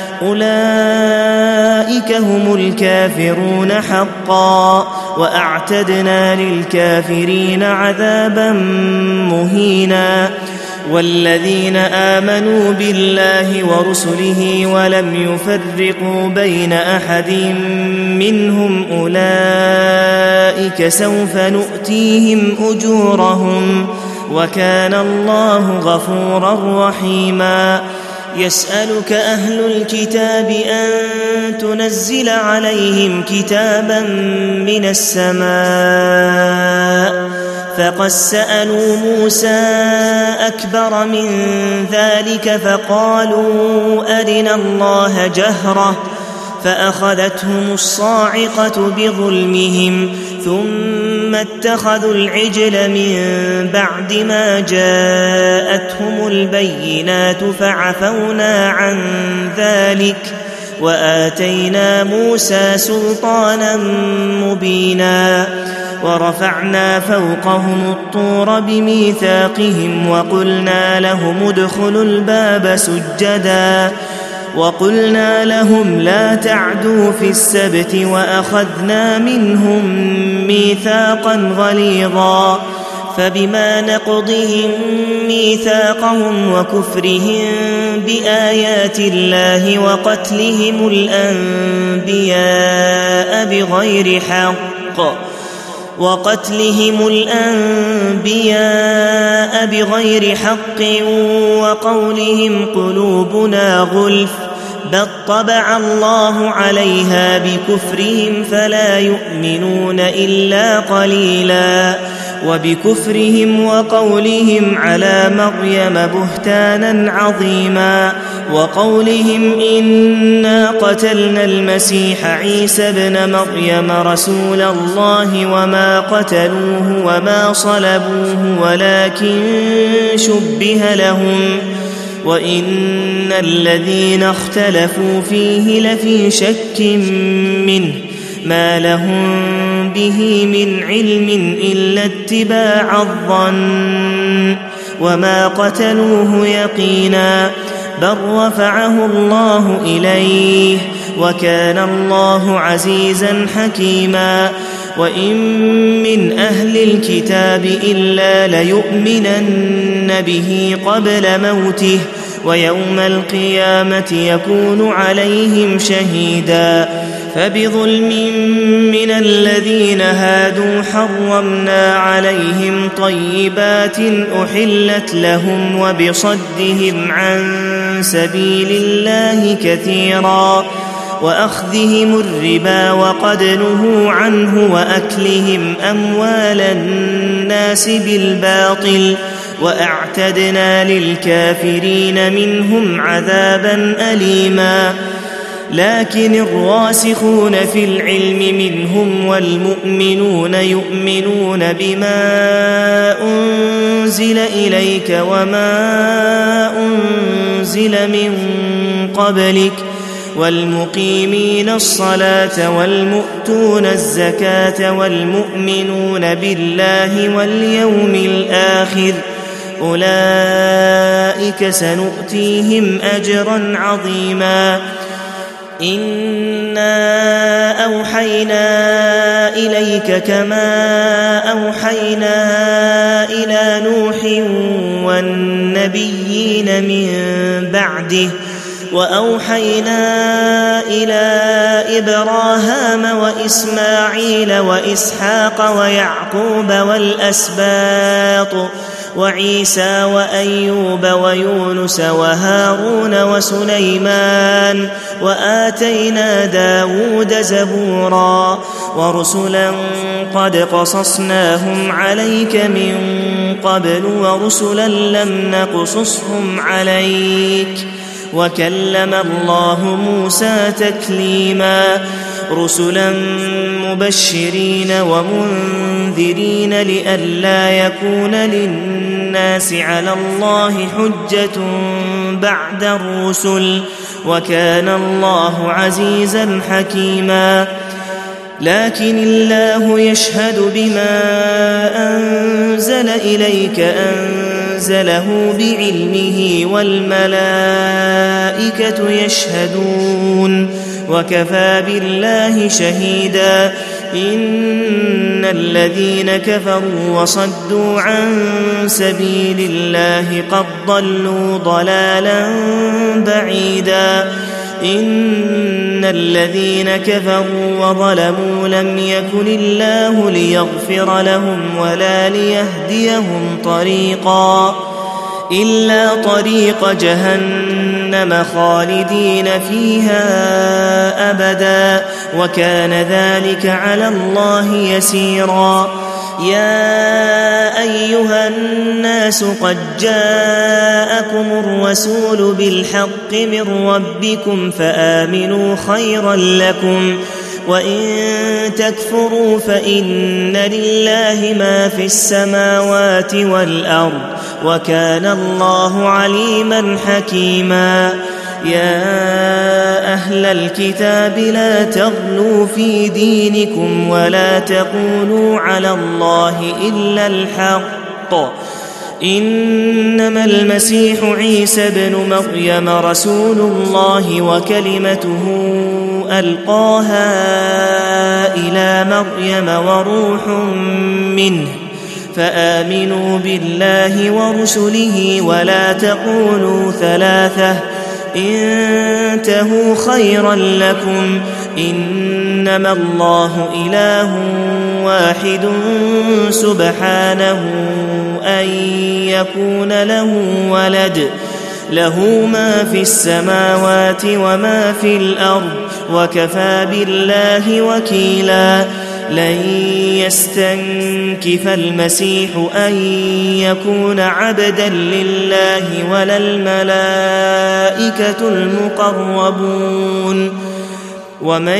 أولئك هم الكافرون حقا وأعتدنا للكافرين عذابا مهينا والذين آمنوا بالله ورسله ولم يفرقوا بين أحد منهم أولئك سوف نؤتيهم أجورهم وكان الله غفورا رحيما يسألك أهل الكتاب أن تنزل عليهم كتابا من السماء فقد سألوا موسى أكبر من ذلك فقالوا أرنا الله جهرة فأخذتهم الصاعقة بظلمهم ثم اتخذوا العجل من بعد ما جاءتهم البينات فعفونا عن ذلك وآتينا موسى سلطانا مبينا ورفعنا فوقهم الطور بميثاقهم وقلنا لهم ادخلوا الباب سجدا وقلنا لهم لا تعدوا في السبت وأخذنا منهم ميثاقا غليظا فبما نقضهم ميثاقهم وكفرهم بآيات الله وقتلهم الأنبياء بغير حق وقولهم قلوبنا غلف بل طبع الله عليها بكفرهم فلا يؤمنون إلا قليلا وبكفرهم وقولهم على مريم بهتانا عظيما وقولهم إنا قتلنا المسيح عيسى ابن مريم رسول الله وما قتلوه وما صلبوه ولكن شبه لهم وإن الذين اختلفوا فيه لفي شك منه ما لهم به من علم إلا اتباع الظن وما قتلوه يقينا بل رفعه الله إليه وكان الله عزيزا حكيما وإن من أهل الكتاب إلا ليؤمنن به قبل موته ويوم القيامة يكون عليهم شهيدا فبظلم من الذين هادوا حرمنا عليهم طيبات أحلت لهم وبصدهم عن سبيل الله كثيرا وأخذهم الربا وقد نهوا عنه وأكلهم أموال الناس بالباطل وأعتدنا للكافرين منهم عذابا أليما لكن الراسخون في العلم منهم والمؤمنون يؤمنون بما أنزل إليك وما أنزل من قبلك والمقيمين الصلاة والمؤتون الزكاة والمؤمنون بالله واليوم الآخر أولئك سنؤتيهم أجرا عظيما إنا أوحينا إليك كما أوحينا إلى نوح والنبيين من بعده وأوحينا إلى إبراهام وإسماعيل وإسحاق ويعقوب والأسباط وعيسى وأيوب ويونس وهارون وسليمان وآتينا داود زبورا ورسلا قد قصصناهم عليك من قبل ورسلا لم نقصصهم عليك وكلم الله موسى تكليما رسلا مبشرين ومنذرين لئلا يكون للناس على الله حجة بعد الرسل وكان الله عزيزا حكيما لكن الله يشهد بما أنزل إليك أنزله بعلمه والملائكة يشهدون وكفى بالله شهيدا إن الذين كفروا وصدوا عن سبيل الله قد ضلوا ضلالا بعيدا إن الذين كفروا وظلموا لم يكن الله ليغفر لهم ولا ليهديهم طريقا إلا طريق جهنم خالدين فيها أبدا وكان ذلك على الله يسيرا يا أيها الناس قد جاءكم الرسول بالحق من ربكم فآمنوا خيرا لكم وإن تكفروا فإن لله ما في السماوات والأرض وكان الله عليما حكيما يا أهل الكتاب لا تغلوا في دينكم ولا تقولوا على الله إلا الحق إنما المسيح عيسى ابن مريم رسول الله وكلمته ألقاها إلى مريم وروح منه فآمنوا بالله ورسله ولا تقولوا ثلاثة انتهوا خيرا لكم إنما الله إله واحد سبحانه أن يكون له ولد له ما في السماوات وما في الأرض وكفى بالله وكيلا لن يستنكف المسيح أن يكون عبدا لله ولا الملائكة المقربون ومن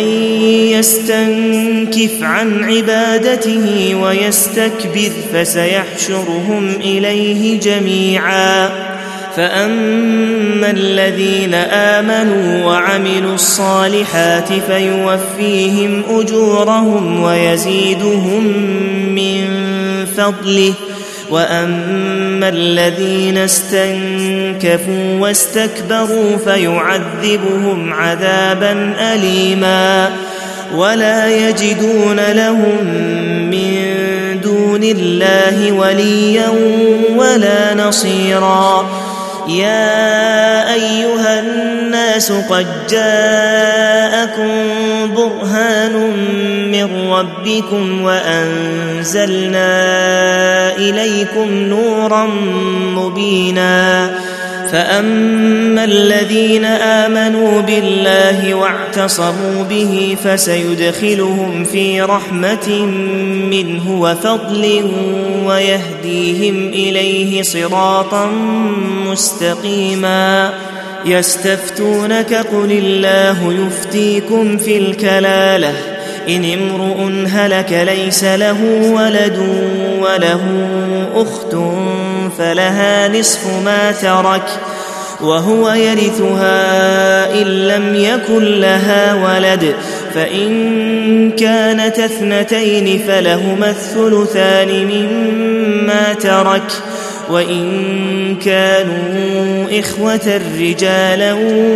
يستنكف عن عبادته ويستكبر فسيحشرهم إليه جميعا فأما الذين آمنوا وعملوا الصالحات فيوفيهم أجورهم ويزيدهم من فضله وأما الذين استنكفوا واستكبروا فيعذبهم عذابا أليما ولا يجدون لهم من دون الله وليا ولا نصيرا. يا أيها الناس قد جاءكم برهان من ربكم وأنزلنا إليكم نورا مبينا. فأما الذين آمنوا بالله واعتصموا به فسيدخلهم في رحمة منه وفضل ويهديهم إليه صراطا مستقيما. يستفتونك قل الله يفتيكم في الكلالة إن امرؤ هلك ليس له ولد وله أخت فلها نصف ما ترك وهو يرثها إن لم يكن لها ولد فإن كانت اثنتين فلهما الثلثان مما ترك وإن كانوا إخوة رجالا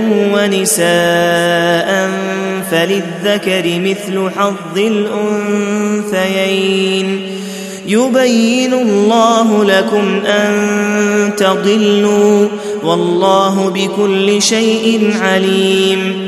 ونساء فللذكر مثل حظ الأنثيين. يبين الله لكم أن تضلوا والله بكل شيء عليم.